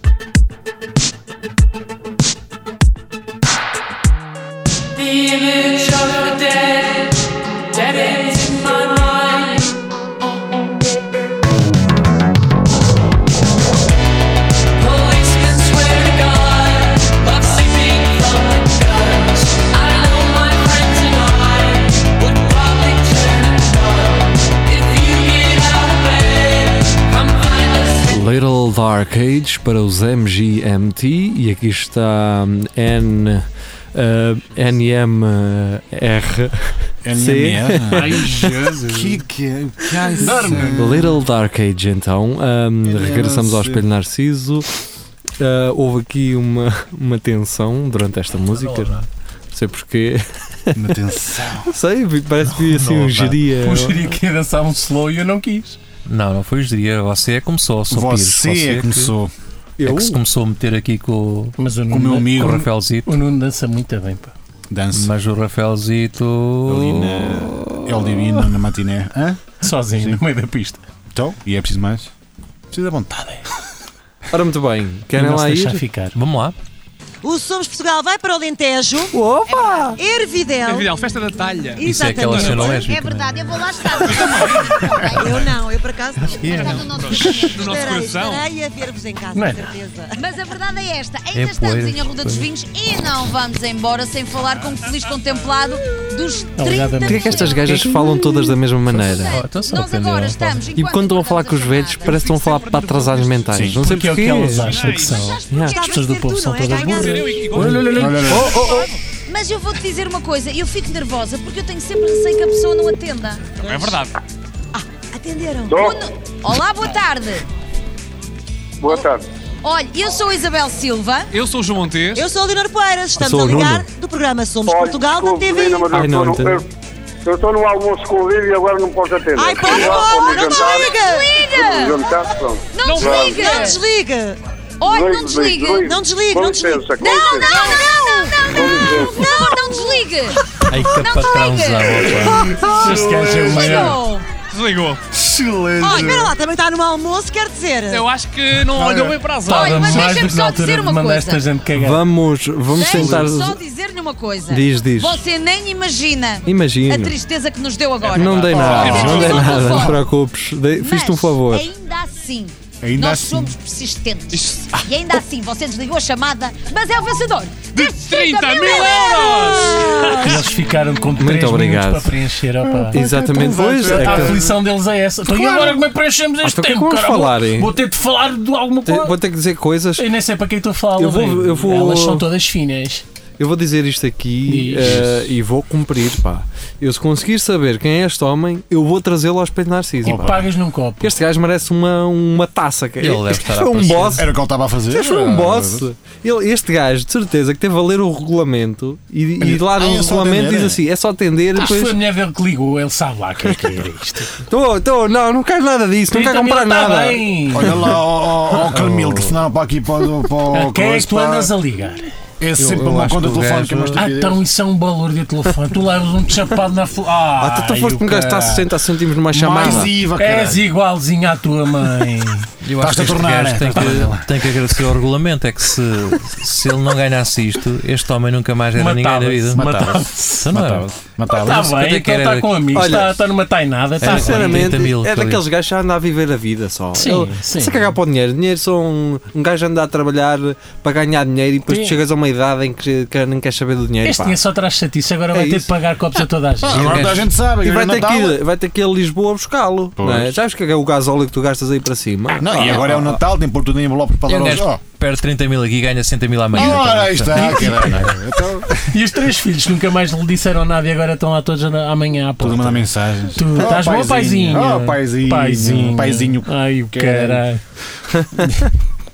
The image of the dead, dead ends in my mind. Policemen swear to God, love sleeping from the guns. I know my friends and I would probably turn and run. If you get out of bed, come find us. Little Dark Age para os M G M T e aqui está hum, N. Uh, N M R C Ai, Jesus. Que que é? Que é isso? Little Dark Age, então. Um, regressamos ao Espelho Narciso. Uh, houve aqui uma, uma tensão durante esta música. Não sei porquê. Uma tensão. Não sei, parece que assim um geria. Um geria que ia dançar um slow e eu não quis. Não, não foi o geria. Você é que começou. Sou Você, Pires. Você é que começou. É que se começou a meter aqui com, Mas o com Nuno, o meu amigo o, o Rafaelzito. O Nuno dança muito bem, pá. Dança. Mas o Rafaelzito. Ali na. El Divino, na matiné. Hã? Sozinho, Sim. no meio da pista. Então, e é preciso mais? Precisa de vontade. Ora, muito bem. Querem lá ir? Ficar. Vamos lá. O Somos Portugal vai para o Alentejo. Opa! Ervidel. Ervidel, festa da talha. Isso é aquela cena lésbica. É verdade, eu vou lá estar. Eu não, eu por acaso não. Está no nosso, No nosso coração. Estarei a ver-vos em casa, Não é? com certeza. Mas a verdade é esta, ainda É estamos poeira, em Arruda dos Vinhos e não vamos embora sem falar com um feliz contemplado dos trinta Porquê é que estas gajas falam todas da mesma maneira? Oh, então só Nós aprendeu agora a estamos, E quando estão a falar com os velhos, parece que estão a falar para atrasados mentais. Não sei Porque é o porquê. que elas acham que são. Mas As pessoas do povo são todas burras. Olha, olha, olha. Oh, oh, oh. Mas eu vou-te dizer uma coisa, eu fico nervosa porque eu tenho sempre receio que a pessoa não atenda. É verdade. Ah, atenderam. Tô. O Nu- Olá, boa tarde. Boa tarde. Olha, eu sou a Isabel Silva. Eu sou o João Montes. Eu sou a Leonor Poeiras, estamos sou a o ligar Nuno. do programa Somos Olha, Portugal da desculpe, T V I. Lina, mas eu Ai, não, estou no- entendo. eu- eu estou no almoço com o Vivo e agora não posso atender. Ai, pode, Vou lá, pode, vou-me não jantar. desliga! Vou-me jantar, pronto. Não, Não desliga. Não desliga! Olha, não Desligue, desliga. desligue. Não desligue, Com não desligue. licença, com Não, não, licença. não, não, Com não, licença. não, não, não desligue. Ai, que Não patrãozão. opa. Este gajo é o maior. Desligou. Desligou. Excelente. Oh, espera lá, também está no almoço, quer dizer. Eu acho que não olhou bem para as Olha, horas. mas Mais deixa-me do que só na altura dizer de uma mandar coisa. esta gente cagar. Vamos, vamos tentar. Deixa-me só dizer-lhe uma coisa. Diz, diz. Você nem imagina Imagina. a tristeza que nos deu agora. Não dei nada, Oh. não dei Só por nada, não te fora. preocupes. Dei- Fiz-te um Mas, favor. ainda assim, Ainda nós assim. somos persistentes. E ainda assim, você desligou a chamada, mas é o vencedor. De trinta mil euros! Eles ficaram com três Muito obrigado. minutos para preencher. Opa. Exatamente, pois. É A que- aflição deles é essa. Então, e agora como é que preenchemos este Então, o que é que tempo? vamos cara? Vou- falar, hein? Vou ter de falar de alguma Te- coisa. Vou ter que dizer coisas. Eu nem sei para quem estou a falar. Eu vou- Rodrigo. eu vou- Elas são todas finas. Eu vou dizer isto aqui Diz. eh, e vou cumprir, pá. Eu se conseguir saber quem é este homem, eu vou trazê-lo ao Espelho Narciso. E pá. pagas num copo. Porque este gajo merece uma, uma taça. cara. Ele deve Este estar gajo a foi um aparecer. boss. Era o que ele estava a fazer. Este foi um boss. Ele, este gajo, de certeza, que teve a ler o regulamento e, e lá no Ah, é só regulamento atender, diz é? assim: é só atender. Acho que Depois, foi a mulher dele que ligou, ele sabe lá o que é que era isto. tô, tô, não, não quero nada disso, não quero trinta comprar mil tá nada. bem. Olha lá, ó, ó, Carmelo, telefonaram para aqui para o. Para o A quem é que tu pá. andas a ligar? É sempre eu uma acho conta que o telefónica, gajo- mas Ah, estupidez. então isso é um valor de telefone. Tu levas um chapado na fla. Ah, Ah, tu foste um gajo que está a sessenta centímetros numa chamada. Mais I V A, És caralho. igualzinho à tua mãe. Eu acho Estás-te que a este tornar, gajo é? tem Estás a que, tem que agradecer ao regulamento. É que se, se ele não ganhasse isto, este homem nunca mais era ninguém na vida. Matava-se. Então não é? Matava-se. Matava-se. Está Quanto bem, é que então era? está com amigos, Olha, está, está numa tainada. Está era bem. Sinceramente, trinta mil, é que daqueles gajos que já anda a viver a vida só. Sim, Ele, sim. Se cagar para o dinheiro, dinheiro só um, um gajo anda a trabalhar para ganhar dinheiro e depois Sim. tu chegas a uma idade em que, que nem queres saber do dinheiro. Este pá. dinheiro só traz chatice, agora É vai ter isso. de pagar copos a toda a gente. Ah, agora toda a gente sabe. E vai agora ter, que Natal. ir, vai ter que ir a Lisboa buscá-lo. Pois. Não é? Sabes que é o gasóleo que tu gastas aí para cima? Não, e agora é o Natal, tem por tudo em envelopes para E dar um aos. gajo Oh, perde trinta mil aqui e ganha sessenta mil amanhã. ora, aí Então, está, caralho. Então, E os três filhos nunca mais lhe disseram nada e agora estão lá todos a- amanhã à tudo porta. manda mensagens. Tu estás bom, paizinho? Oh, paizinho. Paizinho. Paizinho. Ai, o Caralho. caralho.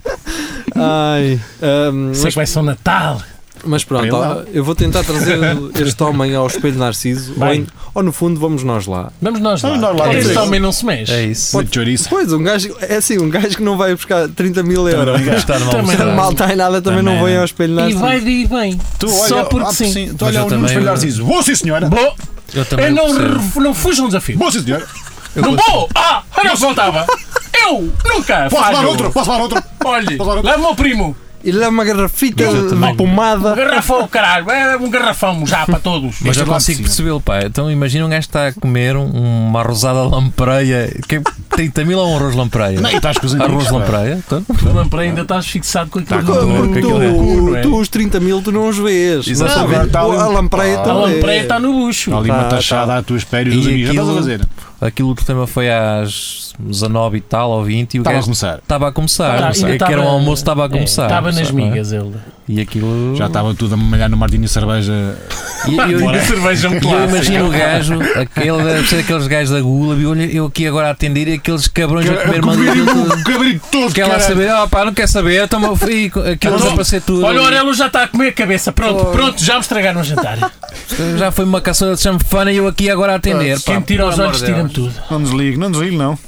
Ai, ahm, Sei mas, que vai ser o Natal. mas pronto, Vai lá. ó, eu vou tentar trazer este homem ao Espelho Narciso. Ou, Vai. em- ou no fundo, vamos nós lá. Vamos nós lá. Vamos nós lá. Este É isso. homem não se mexe. É isso. Muito chouriço. Pois, um gajo, é assim, um gajo que não vai buscar trinta mil euros. Está numa Também Se não. mal está em nada, também, Também não vem não. ao Espelho E Narciso. vai de ir bem. Tu Só olha, porque ah, sim. Tu Mas olha eu o Nuno também- Espelhar e dizes: Vou sim, senhora. Bom, Eu também eu não, percebo. não fujo um desafio. Vou sim, senhora. Não vou! Ah, eu não soltava! Eu nunca Posso falho. falar outro? Posso falar outro? Olha, Posso falar outro? leva-me ao primo. E leva uma garrafita de pomada. Um garrafão, caralho. É um garrafão já para todos. Mas Este eu é consigo possível. percebê-lo, pá. Então imagina um gajo que está a comer um- uma rosada lampreia. Que é trinta mil ou um arroz lampreia? Não, e estás com os amigos, Arroz pá. lampreia? Então, Tu lamprei, ainda estás fixado com aquilo. Tá, do- com- com Tu, aquilo é cu, não é? tu os trinta mil tu não os vês. Exato. Não, Agora está ali- a lampreia A também. lampreia está no bucho. Há ali uma Tá, taxada à tua espera e os E amigos. Já estás a aquilo- fazer? aquilo do tema foi às dezanove e tal, ou vinte, e o Estava a gajo começar. estava a começar. Ah, ainda É que era um estava- almoço, estava a é, começar. Estava nas sabe, não é? migas ele. E aquilo. Já estava tudo a malhar no Martinho cerveja. E eu, eu, A cerveja é um eu clássico. imagino o gajo, aquele, deve ser aqueles gajos da gula, e olha, eu aqui agora a atender e aqueles cabrões a comer manda aquilo tudo. Cabrito todo, Quer lá saber? Ah, pá, não quer saber, toma frio, aquilo Então, dá para ser tudo. Olha, o Aurélio já está a comer a cabeça. Pronto, pronto, já me estragaram o jantar. Já foi uma caçada de champanhe e eu aqui agora a atender. Quem me tira os pelo olhos, amor de tira-me Deus. tudo. Não desligue, não desligue, não.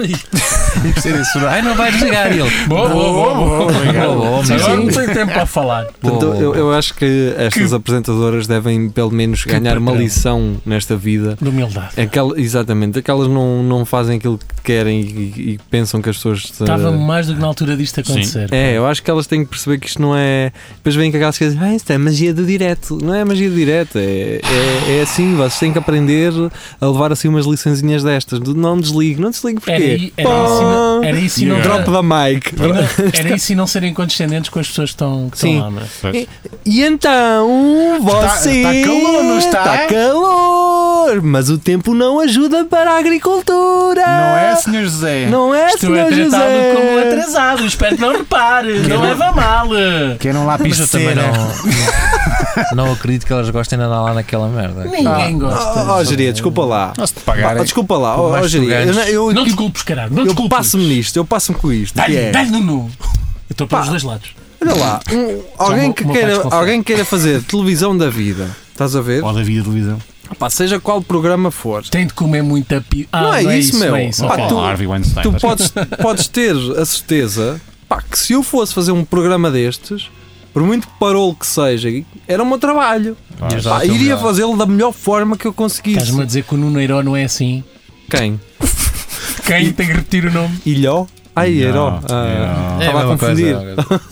Ai, não vai desligar ele. Boa, boa, boa, boa. Boa, boa, Sim, mas- Agora não tenho tempo para falar. Portanto, Boa, eu, boa. eu acho que estas apresentadoras devem pelo menos ganhar uma patrão. lição nesta vida. De humildade. Aquela, exatamente, aquelas não, não fazem aquilo que querem e, e pensam que as pessoas. eh, Estava mais do que na altura disto acontecer. É, eu acho que elas têm que perceber que isto não é. Depois vêm com aquelas coisas, ah, isto é magia do direto. Não é magia do direto, é, é, é assim, vocês têm que aprender a levar assim umas liçõezinhas destas. De não desligue, não desligue Era, porquê? i- era isso e não- era isso e não. Drop da mic. e não- Era isso e não serem condescendentes com as pessoas que estão, que Sim. estão lá. Mas... E, e então, você. está calor, não está? Está calor, mas o tempo não ajuda para a agricultura. Não é, senhor José? Não é, Estou é senhor tratado José. como atrasado. Espero que não repare. Não leva a mal. Quer um lápis Mas eu de também cera. não, não acredito que elas gostem de andar lá naquela merda. Ninguém gosta. Ó, oh, Geria, desculpa lá. Não se te pagarem. Oh, desculpa lá, Por ó, mais oh, que tu Geria. Eu, ganhes. eu, Não eu, desculpes, caralho. Não eu desculpes. passo-me nisto, eu passo-me com isto. que Dá-lhe, é, dá-lhe, Nuno. Eu estou pelos Pá. dois lados. olha lá, um- alguém, meu- que o meu pai queira, desconfia. alguém queira fazer televisão da vida, estás a ver? Ou da vida televisão. Pá, seja qual programa for. Tem de comer muita pi... Ah, Não é isso, meu. Não é isso. Pá, ok. tu- Harvey Weinstein. Tu podes, podes ter a certeza, pá, que se eu fosse fazer um programa destes, por muito parolo que seja, era o meu trabalho. Ias dar o Pá, teu iria melhor. fazê-lo da melhor forma que eu conseguisse. Estás-me a dizer que o Nuno Herói não é assim? Quem? Quem tem que repetir o nome? Ilhó? Ai, Ilhó, Herói. Ilhó. Ah, É a Estava a mesma confundir. coisa.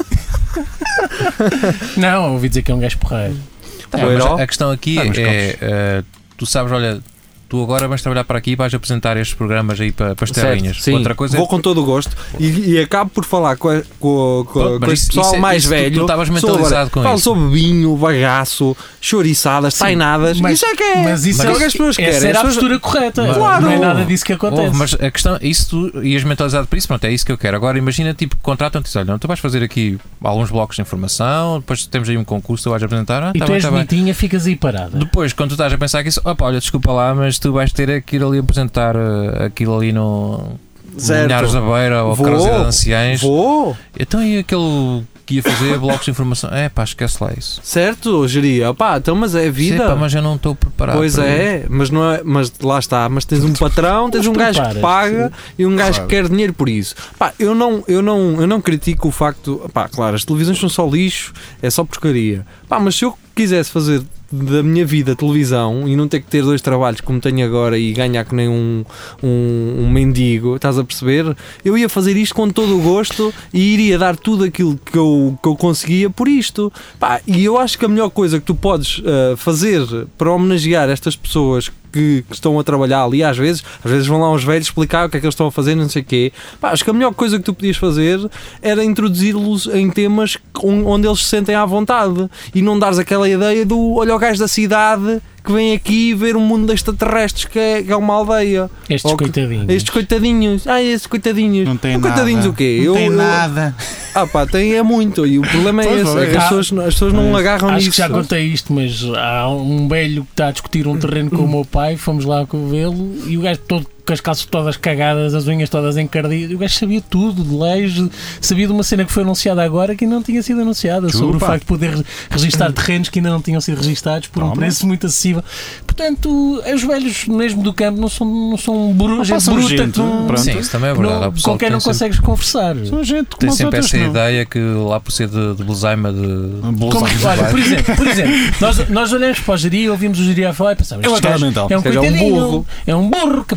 Não, ouvi dizer que é um gajo porreiro. Tá, O mas Herói? a questão aqui Ah, mas é, eh, tu sabes, olha, tu agora vais trabalhar para aqui e vais apresentar estes programas aí para, para as terrinhas. Certo, sim, Outra coisa vou é, com todo o gosto e, e acabo por falar com, a- com, com, Pronto, com mas este isso- pessoal isso é- mais isso tu- velho. tu estavas Sou mentalizado agora- com falo isso. sobre vinho, bagaço, chouriçadas, tainadas. Mas- isso é que é. Mas isso é o que é, as pessoas essa querem. era a As pessoas- postura correta. Mas- Claro. Não é nada disso que acontece. Ouve, mas a questão, isso tu ias mentalizado para isso, pronto, é isso que eu quero. Agora imagina, tipo, contratam-te e dizem, olha, não, tu vais fazer aqui alguns blocos de informação, depois temos aí um concurso, tu vais apresentar, ah, E tá tu bem, és tá bem. bonitinha, ficas aí parada. Depois, quando tu estás a pensar que isso, opa, olha, desculpa lá, mas tu vais ter que ir ali apresentar eh, aquilo ali no Certo. Linhares da Beira ou Vou, Cruzeiro de Anciães. Vou, Então e aquele que ia fazer blocos de informação? É pá, esquece lá isso. certo, geria. Pá, então, mas é vida. Sim, pá, mas eu não estou preparado. Pois para é, mas não é, mas lá está, mas tens um patrão, tens um gajo que preparas, paga e um gajo Claro. que quer dinheiro por isso. Pá, eu não, eu não, eu não critico o facto, pá, claro, as televisões são só lixo, é só porcaria. Pá, mas se eu quisesse fazer da minha vida televisão e não ter que ter dois trabalhos como tenho agora e ganhar que nem um, um, um mendigo, estás a perceber? Eu ia fazer isto com todo o gosto e iria dar tudo aquilo que eu, que eu conseguia por isto. Pá, e eu acho que a melhor coisa que tu podes ah, fazer para homenagear estas pessoas que, que estão a trabalhar ali às vezes, às vezes vão lá uns velhos explicar o que é que eles estão a fazer, não sei o quê. Pá, acho que a melhor coisa que tu podias fazer era introduzi-los em temas on- onde eles se sentem à vontade e não dares aquela ideia do olha o gajo da cidade que vem aqui ver um mundo de extraterrestres que é, que é uma aldeia. Estes Ou que- coitadinhos. Estes coitadinhos. Ai, estes coitadinhos. Não tem Não, nada. coitadinhos o quê? Não Eu- tem eu- nada. Ah pá, tem é muito. E o problema é Pois, esse. pois. é que as pessoas, as pessoas não agarram Acho nisso. que já contei isto, mas há um velho que está a discutir um terreno com o meu pai, fomos lá vê-lo e o gajo todo com as calças todas cagadas, as unhas todas encardidas, o gajo sabia tudo de leis, sabia de uma cena que foi anunciada agora que ainda não tinha sido anunciada, sobre o Chupa. facto de poder re- registar terrenos que ainda não tinham sido registados por um Toma. preço muito acessível. Portanto, os velhos mesmo do campo não são, não são bru Não gente passam bruta gente, que não, pronto. Sim, isso também é verdade. Há não, pessoal com que quem não tem sempre- consegues conversar. São gente como Tem as sempre outras, essa não. ideia que lá por ser de, de Bolsaima de. Como- olha, por exemplo, por exemplo nós, nós olhamos para o Jiri, ouvimos o Jiri a falar e pensamos, É um este gajo atrás mental. é um Este gajo é um coitadinho, burro. é um burro, que para aqui é,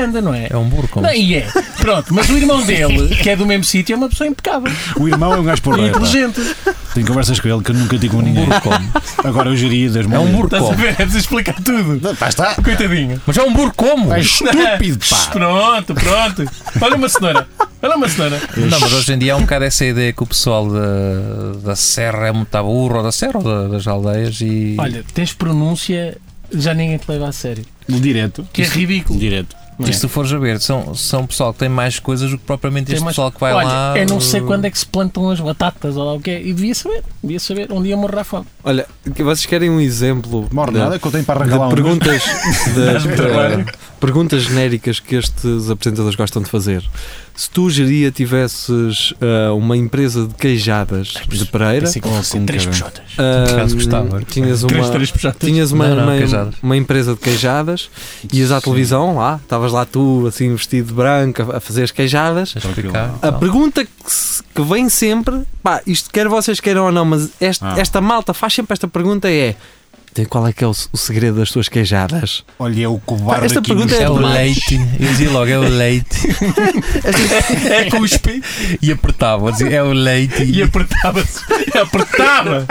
anda, não é? É um burro, como Não, e é. Pronto, mas o irmão dele, que é do mesmo sítio, é uma pessoa impecável. O irmão é um gajo por E inteligente. Tenho conversas com ele que eu nunca digo com ninguém. Agora eu geria das É um burro Estás a como? ver? É preciso explicar tudo. Pá, está. Coitadinho. Mas é um burro como? É estúpido, pá. Pronto, pronto. Olha uma cenoura. Olha uma cenoura. Não, mas hoje em dia há um bocado essa ideia que o pessoal da, da Serra é muito burro, ou da Serra ou da- das aldeias e. Olha, tens pronúncia, já ninguém te leva a sério. Direto. Que é ridículo. Direto. Não é? E se tu fores a ver, são, são pessoal que tem mais coisas do que propriamente Tem este mais- pessoal que vai Olha, lá. eu não sei uh, quando é que se plantam as batatas ou lá o que é. E devia saber, devia saber. Um dia morrer à fome. Olha, que vocês querem um exemplo Morre de, nada que eu tenho para de arrancar lá um. perguntas, de, Dás-me trabalho. eh, perguntas genéricas que estes apresentadores gostam de fazer? Se tu, Geria, tivesses eh, uma empresa de queijadas de Pereira, Assim com assim, três puxotas. ah, Por acaso gostava. tinhas Três, uma, três puxotas. tinhas uma, Não, não, uma, queijadas. uma empresa de queijadas, ias à televisão lá, estavas lá tu, assim, vestido de branco, a, a fazer as queijadas. a explicar, A então. pergunta que, se- que vem sempre, pá, isto quer vocês queiram ou não, mas este- Ah. esta malta faz sempre esta pergunta: é "Então, qual é que é o, o segredo das tuas queijadas?" Olha, é o covarde Esta aqui pergunta no é É o estúdio. leite. Eu dizia logo, é o leite. É cuspe E apertava, eu dizia, é o leite. e apertava-se. Apertava!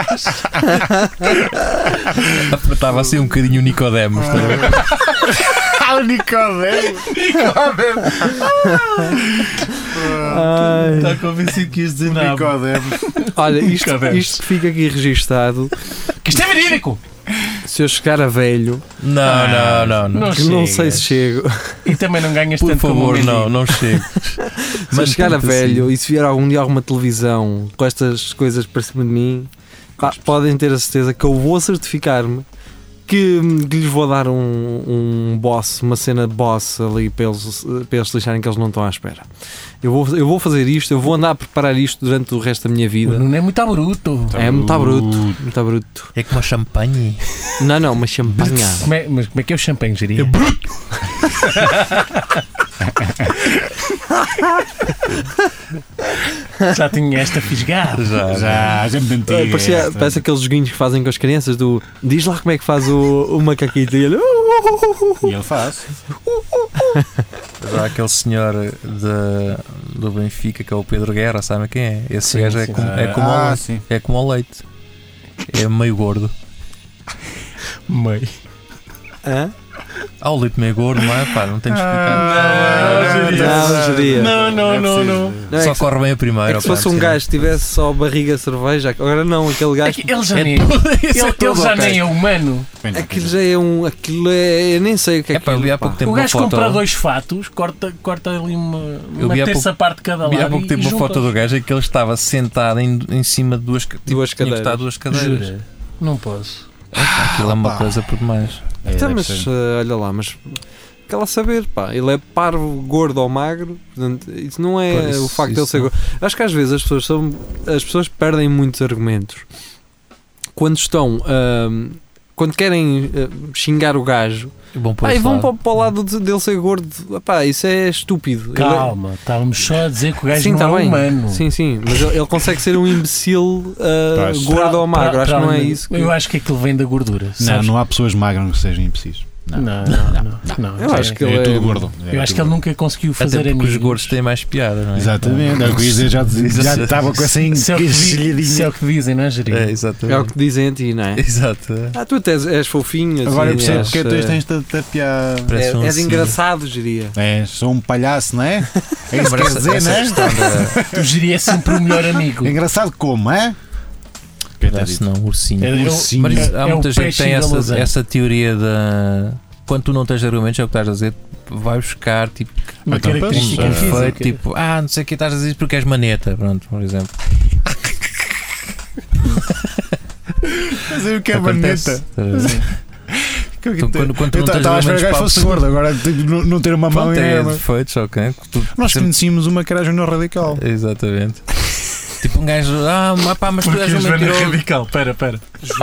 apertava assim um bocadinho o Nicodemos. estás a ver? Ah, o Nicodemo. Ai. Está convencido que ias dizer nada. Nicodemo. Olha, isto, Cadê? isto fica aqui registado. Que isto é verídico! Se eu chegar a velho, Não, não, não, não. Não que não sei chegas. se chego, E também não ganhas Por tanto como favor, um não, mendigo. não chego. se eu chegar a tanto velho assim. e se vier algum dia alguma televisão com estas coisas para cima de mim, pá, podem ter a certeza que eu vou certificar-me que, que lhes vou dar um, um boss, uma cena de boss ali para eles, para eles se lixarem que eles não estão à espera. Eu vou, eu vou fazer isto, eu vou andar a preparar isto durante o resto da minha O vida. Nuno é muito bruto. É muito bruto, muito bruto. É como a champanhe. Não, não, uma champanha. Como é, mas como é que é o champanhe, Geria? Já tinha esta fisgada. Já, Já, já me tentei. É, parecia- parece aqueles joguinhos que fazem com as crianças do diz lá como é que faz o, o macaquito e ele E ele faz. Já aquele senhor de, do Benfica que é o Pedro Guerra, sabe quem é? Esse Sim, gajo é sim. como, é, como Ah, ao, sim. é como ao leite. É meio gordo. Meio. Hã? Ah, o leite meio gordo, não é? Pá, não tem de explicar. Não, Não, geria. Não, não, não, não. Não, é Só que, corre bem a primeira. é que se pá, fosse um sim. gajo que tivesse só barriga cerveja, agora não, aquele É gajo que ele já É nem, tudo- ele, isso é ele tudo já ok. nem é humano. aquilo já é um. Aquilo é. Eu nem sei o que é, É pá, eu aquilo, vi há pá. pouco tempo O uma gajo foto. compra dois fatos, corta, corta ali uma, Eu uma vi há terça pouco- parte de cada Vi há lado. pouco e- tempo e uma junta. foto do gajo em que ele estava sentado em, em cima de duas, ca- tipo, Duas tinha que cadeiras. estar duas cadeiras. Jura? Não posso. Aquilo é uma Opa. coisa por demais. É, Então, deve mas ser. eh, olha lá, mas. Quer lá saber, pá, ele é parvo, gordo ou magro, portanto, isso não é Pois, o facto de ele isso ser não. gordo. Acho que às vezes as pessoas são. As pessoas perdem muitos argumentos quando estão. ahm, quando querem ah, xingar o gajo, Bom, por pá, e esse vão lado. para, para o lado de- dele ser gordo. Pá, isso é estúpido. Ele é- Calma, estávamos só a dizer que o gajo Sim, não tá é bem. humano. Sim, sim, mas ele, ele consegue ser um imbecil ah, Pois. gordo ou magro. Para- Acho que para não é além- isso. Que... Eu acho que aquilo vem da gordura. Não, sabes? não há pessoas magras que sejam imbecis. Não, não, não. não, Eu acho que ele É é. tudo gordo. É Eu acho tudo que ele gordo. nunca conseguiu Até fazer porque amigos. os gordos têm mais piada, não é? Exatamente, é o que eu ia dizer, já, já estava com essa Se é o que di- se é encaixilhadinha. o que dizem, não é, Jeria? É, É o exatamente. que dizem a ti, não é? Exato. Ah, tu até és, és fofinho. Agora eu assim, percebo és, porque tu eh, tens tanta piada. Parece és, um és assim. engraçado, diria. É, sou um palhaço, não é? É isso que Agora, quer essa- dizer, essa não é? questão da- O Jeria é sempre o melhor amigo. Engraçado como, é? Parece não, ursinho. É, Ursinho. Mas há é o muita gente que peixe tem da essa, lasanha. essa teoria da. Quando tu não tens argumentos, é o que estás a dizer, vai buscar tipo Uma Então, característica um pois, física. efeito, tipo, ah, não sei o que estás a dizer isso porque és maneta, pronto, por exemplo. Fazer o que é Acontece. maneta? Então, quando, quando tu Eu não tens estava a esperar que o gajo argumentos para fosse perceber- gordo, agora tipo, não não ter uma mão Pronto, é. é defeitos, ok. Tu- Nós sempre- conhecíamos uma que era Júnior Radical. Exatamente. Tipo um gajo, ah, mas pá, mas tu és um mentiroso. radical. Pera, pera.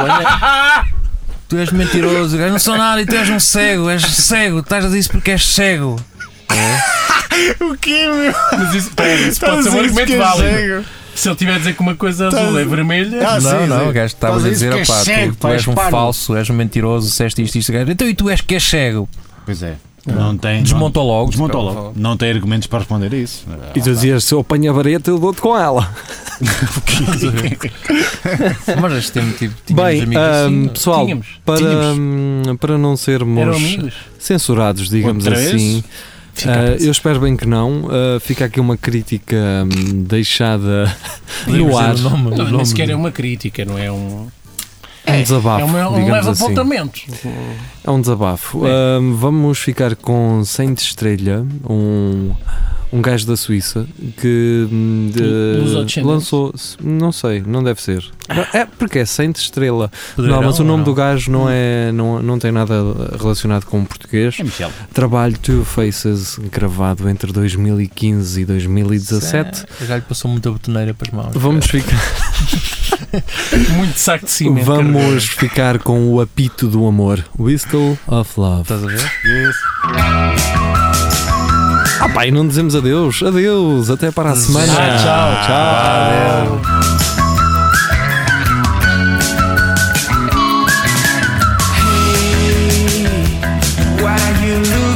Tu és mentiroso, eu não sou nada e tu és um cego, és cego, estás a dizer isso porque és cego. O quê, meu? Mas isso, pera, isso Estás pode ser a um dizer argumento que é válido. cego? Se ele tiver a dizer que uma coisa Estás- azul é vermelha, Ah, não, sim, não, sim. o gajo estava a Estás a dizer, dizer que és opá, cego, tu, tu pá, és um és parvo. falso, és um mentiroso, disseste isto, isto, gajo. Então e tu és que és cego? Pois é. Não tem. Desmontou logo. Desmontou logo. Não tem argumentos para responder a isso. E tu dizias: se eu apanho a vareta, eu dou-te com ela. Mas este tempo tipo, tínhamos Bem, amigos ahm, assim. pessoal, Tínhamos. para, Tínhamos. hum, para não Eram sermos amigos. censurados, digamos Outra vez? assim, Fica ah, a pensar. eu espero bem que não. Ah, fica aqui uma crítica hum, deixada Podemos no ar. dizer o nome, o Não, nem nome sequer do- é uma crítica, não é um. É um desabafo, É uma- um digamos leve assim. apontamento. É um desabafo. É. Ahm, vamos ficar com Saint Estrela, um, um gajo da Suíça que hum, de- Lusodescendentes? lançou. Não sei, não deve ser. É porque é Saint Estrela. Poderão, Não, mas o nome ou do gajo não, é, não, não tem nada relacionado com o português. É Michel. Trabalho Two Faces, gravado entre dois mil e quinze e dois mil e dezassete. É, já lhe passou muita botoneira para as mãos. Vamos ficar, Muito saco de cimento. vamos ficar com o apito do amor. Whistle of Love. Estás a ver? Ah pá, e não dizemos adeus. Adeus, até para a semana. Ah, tchau, tchau. Why you lose